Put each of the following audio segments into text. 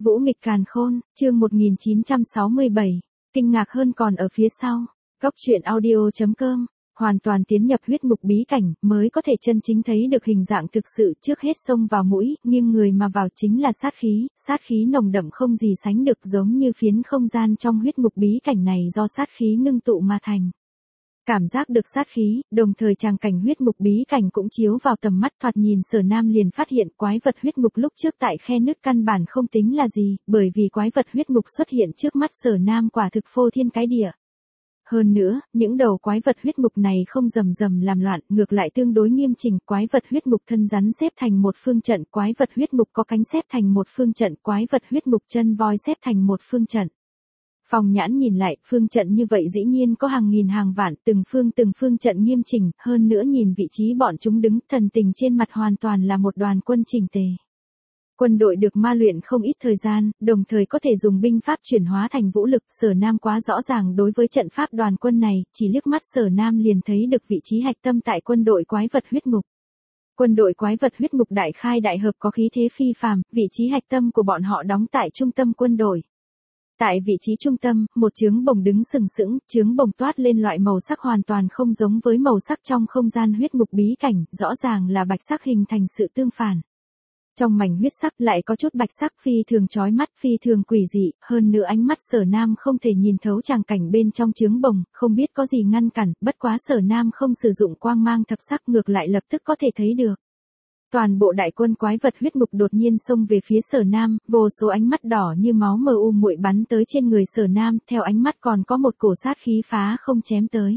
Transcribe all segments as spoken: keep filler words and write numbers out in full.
Vũ nghịch càn khôn, chương một nghìn chín trăm sáu mươi bảy, kinh ngạc hơn còn ở phía sau. Góc truyện audio chấm com, hoàn toàn tiến nhập huyết ngục bí cảnh, mới có thể chân chính thấy được hình dạng thực sự. Trước hết xông vào mũi, nghiêng người mà vào chính là sát khí, sát khí nồng đậm không gì sánh được, giống như phiến không gian trong huyết ngục bí cảnh này do sát khí ngưng tụ mà thành. Cảm giác được sát khí, đồng thời tràng cảnh huyết ngục bí cảnh cũng chiếu vào tầm mắt. Thoạt nhìn Sở Nam liền phát hiện quái vật huyết ngục lúc trước tại khe nứt căn bản không tính là gì, bởi vì quái vật huyết ngục xuất hiện trước mắt Sở Nam quả thực phô thiên cái địa. Hơn nữa, những đầu quái vật huyết ngục này không rầm rầm làm loạn, ngược lại tương đối nghiêm chỉnh. Quái vật huyết ngục thân rắn xếp thành một phương trận, quái vật huyết ngục có cánh xếp thành một phương trận, quái vật huyết ngục chân voi xếp thành một phương trận. Phong nhãn nhìn lại, phương trận như vậy dĩ nhiên có hàng nghìn hàng vạn, từng phương từng phương trận nghiêm chỉnh, hơn nữa nhìn vị trí bọn chúng đứng, thần tình trên mặt hoàn toàn là một đoàn quân chỉnh tề. Quân đội được ma luyện không ít thời gian, đồng thời có thể dùng binh pháp chuyển hóa thành vũ lực. Sở Nam quá rõ ràng đối với trận pháp đoàn quân này, chỉ liếc mắt Sở Nam liền thấy được vị trí hạch tâm tại quân đội quái vật huyết ngục. Quân đội quái vật huyết ngục đại khai đại hợp có khí thế phi phàm, vị trí hạch tâm của bọn họ đóng tại trung tâm quân đội. Tại vị trí trung tâm, một chướng bồng đứng sừng sững, chướng bồng toát lên loại màu sắc hoàn toàn không giống với màu sắc trong không gian huyết ngục bí cảnh, rõ ràng là bạch sắc hình thành sự tương phản. Trong mảnh huyết sắc lại có chút bạch sắc phi thường chói mắt, phi thường quỷ dị, hơn nữa ánh mắt Sở Nam không thể nhìn thấu tràng cảnh bên trong chướng bồng, không biết có gì ngăn cản, bất quá Sở Nam không sử dụng quang mang thập sắc, ngược lại lập tức có thể thấy được. Toàn bộ đại quân quái vật huyết ngục đột nhiên xông về phía Sở Nam, vô số ánh mắt đỏ như máu mờ u muội bắn tới trên người Sở Nam, theo ánh mắt còn có một cổ sát khí phá không chém tới.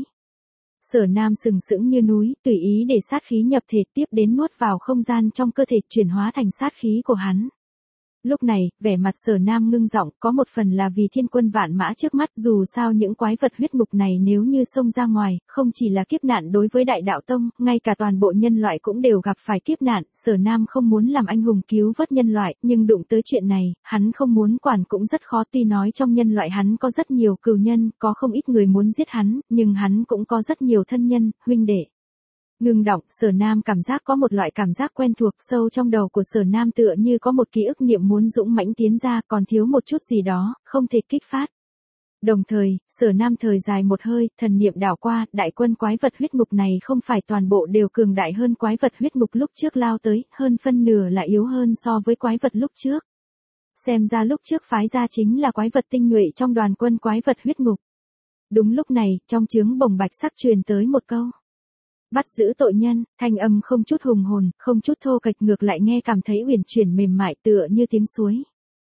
Sở Nam sừng sững như núi, tùy ý để sát khí nhập thể, tiếp đến nuốt vào không gian trong cơ thể, chuyển hóa thành sát khí của hắn. Lúc này, vẻ mặt Sở Nam ngưng giọng, có một phần là vì thiên quân vạn mã trước mắt, dù sao những quái vật huyết ngục này nếu như xông ra ngoài, không chỉ là kiếp nạn đối với Đại Đạo Tông, ngay cả toàn bộ nhân loại cũng đều gặp phải kiếp nạn. Sở Nam không muốn làm anh hùng cứu vớt nhân loại, nhưng đụng tới chuyện này, hắn không muốn quản cũng rất khó. Tuy nói trong nhân loại hắn có rất nhiều cừu nhân, có không ít người muốn giết hắn, nhưng hắn cũng có rất nhiều thân nhân, huynh đệ. Ngưng động, Sở Nam cảm giác có một loại cảm giác quen thuộc sâu trong đầu của Sở Nam, tựa như có một ký ức niệm muốn dũng mãnh tiến ra, còn thiếu một chút gì đó, không thể kích phát. Đồng thời, Sở Nam thời dài một hơi, thần niệm đảo qua, đại quân quái vật huyết ngục này không phải toàn bộ đều cường đại hơn quái vật huyết ngục lúc trước lao tới, hơn phân nửa là yếu hơn so với quái vật lúc trước. Xem ra lúc trước phái ra chính là quái vật tinh nhuệ trong đoàn quân quái vật huyết ngục. Đúng lúc này, trong chướng bồng bạch sắc truyền tới một câu. Bắt giữ tội nhân, thanh âm không chút hùng hồn, không chút thô kệch, ngược lại nghe cảm thấy uyển chuyển mềm mại tựa như tiếng suối.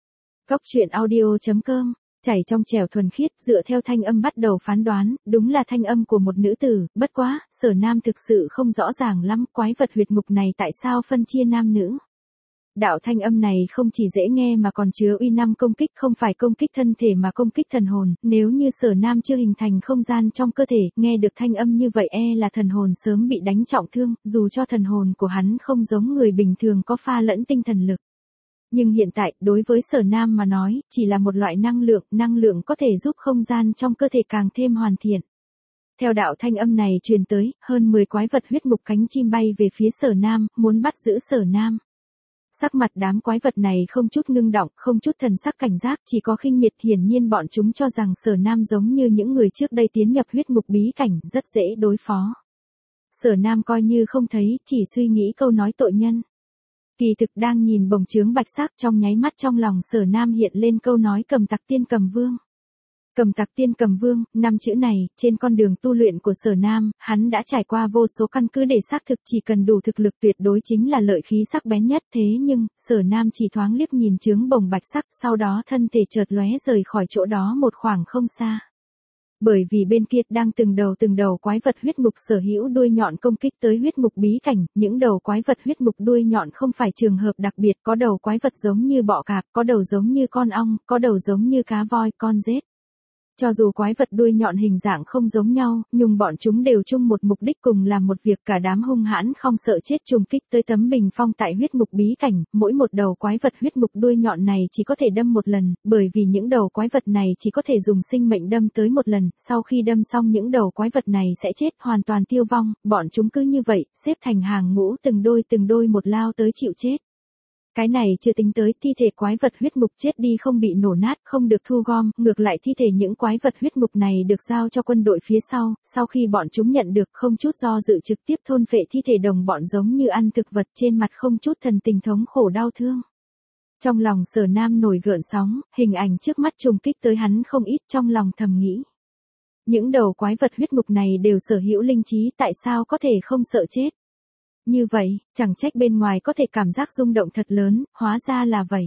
Góc truyện audio chấm com, chảy trong trẻo thuần khiết, dựa theo thanh âm bắt đầu phán đoán, đúng là thanh âm của một nữ tử, bất quá, Sở Nam thực sự không rõ ràng lắm, quái vật huyệt ngục này tại sao phân chia nam nữ. Đạo thanh âm này không chỉ dễ nghe mà còn chứa uy năng công kích, không phải công kích thân thể mà công kích thần hồn, nếu như Sở Nam chưa hình thành không gian trong cơ thể, nghe được thanh âm như vậy e là thần hồn sớm bị đánh trọng thương, dù cho thần hồn của hắn không giống người bình thường có pha lẫn tinh thần lực. Nhưng hiện tại, đối với Sở Nam mà nói, chỉ là một loại năng lượng, năng lượng có thể giúp không gian trong cơ thể càng thêm hoàn thiện. Theo đạo thanh âm này truyền tới, hơn mười quái vật huyết ngục cánh chim bay về phía Sở Nam, muốn bắt giữ Sở Nam. Sắc mặt đám quái vật này không chút ngưng động, không chút thần sắc cảnh giác, chỉ có khinh miệt, hiển nhiên bọn chúng cho rằng Sở Nam giống như những người trước đây tiến nhập huyết ngục bí cảnh, rất dễ đối phó. Sở Nam coi như không thấy, chỉ suy nghĩ câu nói tội nhân. Kỳ thực đang nhìn bồng chướng bạch sắc, trong nháy mắt trong lòng Sở Nam hiện lên câu nói cầm tặc tiên cầm vương. Cầm tặc tiên cầm vương, năm chữ này, trên con đường tu luyện của Sở Nam, hắn đã trải qua vô số căn cứ để xác thực, chỉ cần đủ thực lực tuyệt đối chính là lợi khí sắc bén nhất. Thế nhưng, Sở Nam chỉ thoáng liếc nhìn chướng bồng bạch sắc, sau đó thân thể chợt lóe rời khỏi chỗ đó một khoảng không xa. Bởi vì bên kia đang từng đầu từng đầu quái vật huyết ngục sở hữu đuôi nhọn công kích tới huyết ngục bí cảnh, những đầu quái vật huyết ngục đuôi nhọn không phải trường hợp đặc biệt, có đầu quái vật giống như bọ cạp, có đầu giống như con ong, có đầu giống như cá voi, con rết. Cho dù quái vật đuôi nhọn hình dạng không giống nhau, nhưng bọn chúng đều chung một mục đích, cùng làm một việc, cả đám hung hãn không sợ chết trùng kích tới tấm bình phong tại huyết ngục bí cảnh. Mỗi một đầu quái vật huyết ngục đuôi nhọn này chỉ có thể đâm một lần, bởi vì những đầu quái vật này chỉ có thể dùng sinh mệnh đâm tới một lần, sau khi đâm xong những đầu quái vật này sẽ chết, hoàn toàn tiêu vong. Bọn chúng cứ như vậy, xếp thành hàng ngũ từng đôi từng đôi một lao tới chịu chết. Cái này chưa tính tới thi thể quái vật huyết ngục chết đi không bị nổ nát, không được thu gom, ngược lại thi thể những quái vật huyết ngục này được giao cho quân đội phía sau, sau khi bọn chúng nhận được không chút do dự trực tiếp thôn phệ thi thể đồng bọn giống như ăn thực vật, trên mặt không chút thần tình thống khổ đau thương. Trong lòng Sở Nam nổi gợn sóng, hình ảnh trước mắt trùng kích tới hắn không ít, trong lòng thầm nghĩ. Những đầu quái vật huyết ngục này đều sở hữu linh trí, tại sao có thể không sợ chết? Như vậy, chẳng trách bên ngoài có thể cảm giác rung động thật lớn, hóa ra là vậy.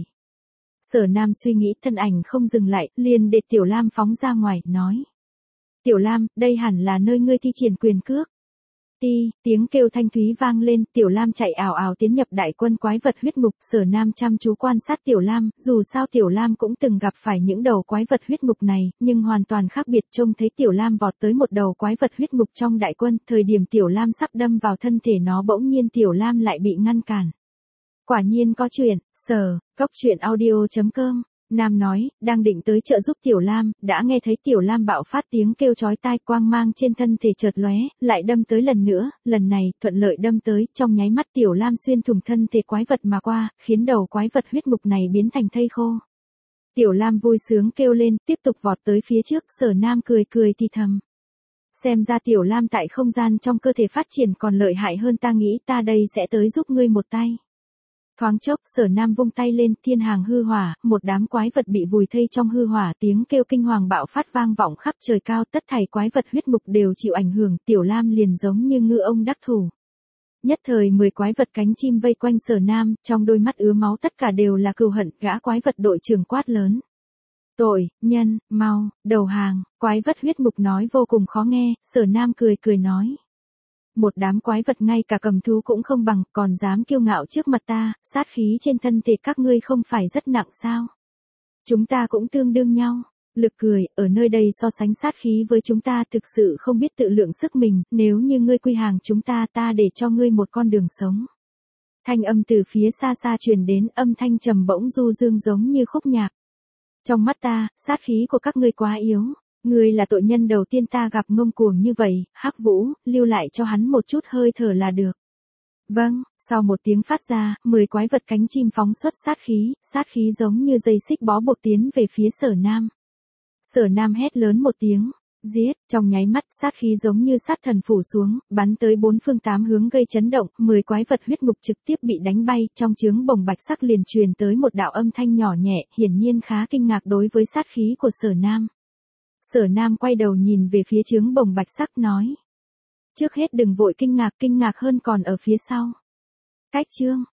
Sở Nam suy nghĩ, thân ảnh không dừng lại, liền để Tiểu Lam phóng ra ngoài, nói. Tiểu Lam, đây hẳn là nơi ngươi thi triển quyền cước. Ti, tiếng kêu thanh thúy vang lên, Tiểu Lam chạy ảo ảo tiến nhập đại quân quái vật huyết ngục. Sở Nam chăm chú quan sát Tiểu Lam, dù sao Tiểu Lam cũng từng gặp phải những đầu quái vật huyết ngục này, nhưng hoàn toàn khác biệt. Trông thấy Tiểu Lam vọt tới một đầu quái vật huyết ngục trong đại quân, thời điểm Tiểu Lam sắp đâm vào thân thể nó, bỗng nhiên Tiểu Lam lại bị ngăn cản. Quả nhiên có chuyện. Sở, góc truyện audio chấm com. Nam nói, đang định tới trợ giúp Tiểu Lam, đã nghe thấy Tiểu Lam bạo phát tiếng kêu chói tai, quang mang trên thân thể chợt lóe, lại đâm tới lần nữa, lần này, thuận lợi đâm tới, trong nháy mắt Tiểu Lam xuyên thủng thân thể quái vật mà qua, khiến đầu quái vật huyết ngục này biến thành thây khô. Tiểu Lam vui sướng kêu lên, tiếp tục vọt tới phía trước. Sở Nam cười cười thì thầm. Xem ra Tiểu Lam tại không gian trong cơ thể phát triển còn lợi hại hơn ta nghĩ, ta đây sẽ tới giúp ngươi một tay. Thoáng chốc, Sở Nam vung tay lên, thiên hàng hư hỏa, một đám quái vật bị vùi thây trong hư hỏa, tiếng kêu kinh hoàng bạo phát vang vọng khắp trời cao, tất thảy quái vật huyết ngục đều chịu ảnh hưởng, Tiểu Lam liền giống như ngư ông đắc thủ. Nhất thời mười quái vật cánh chim vây quanh Sở Nam, trong đôi mắt ứa máu tất cả đều là cừu hận, gã quái vật đội trưởng quát lớn. Tội, nhân, mau, đầu hàng, quái vật huyết ngục nói vô cùng khó nghe, Sở Nam cười cười nói. Một đám quái vật ngay cả cầm thú cũng không bằng, còn dám kiêu ngạo trước mặt ta, sát khí trên thân thể các ngươi không phải rất nặng sao? Chúng ta cũng tương đương nhau. Lực cười, ở nơi đây so sánh sát khí với chúng ta thực sự không biết tự lượng sức mình, nếu như ngươi quy hàng chúng ta, ta để cho ngươi một con đường sống. Thanh âm từ phía xa xa truyền đến, âm thanh trầm bỗng du dương giống như khúc nhạc. Trong mắt ta, sát khí của các ngươi quá yếu. Ngươi là tội nhân đầu tiên ta gặp ngông cuồng như vậy, Hắc Vũ, lưu lại cho hắn một chút hơi thở là được. Vâng, sau một tiếng phát ra, mười quái vật cánh chim phóng xuất sát khí, sát khí giống như dây xích bó buộc tiến về phía Sở Nam. Sở Nam hét lớn một tiếng, giết, trong nháy mắt sát khí giống như sát thần phủ xuống, bắn tới bốn phương tám hướng gây chấn động, mười quái vật huyết ngục trực tiếp bị đánh bay, trong chướng bồng bạch sắc liền truyền tới một đạo âm thanh nhỏ nhẹ, hiển nhiên khá kinh ngạc đối với sát khí của Sở Nam. Sở Nam quay đầu nhìn về phía chướng bồng bạch sắc nói. Trước hết đừng vội kinh ngạc, kinh ngạc hơn còn ở phía sau. Cách chương.